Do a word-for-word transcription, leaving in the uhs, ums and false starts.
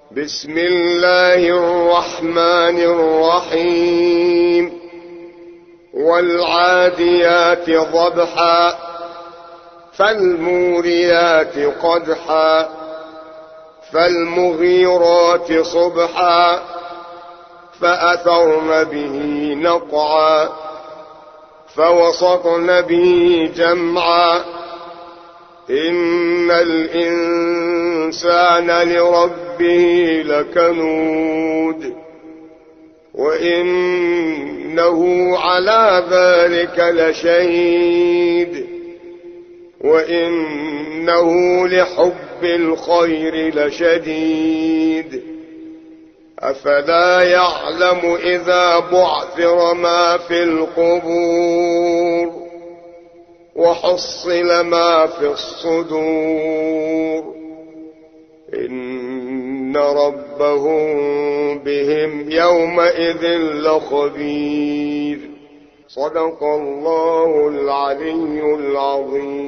بسم الله الرحمن الرحيم والعاديات ضبحا فالموريات قدحا فالمغيرات صبحا فأثرن به نقعا فوسطن به جمعا إن الإنسان لربه لكنود وإنه على ذلك لشهيد وإنه لحب الخير لشديد أفلا يعلم إذا بعثر ما في القبور وحصل ما في الصدور إن ربهم بهم يومئذ لخبير. صدق الله العلي العظيم.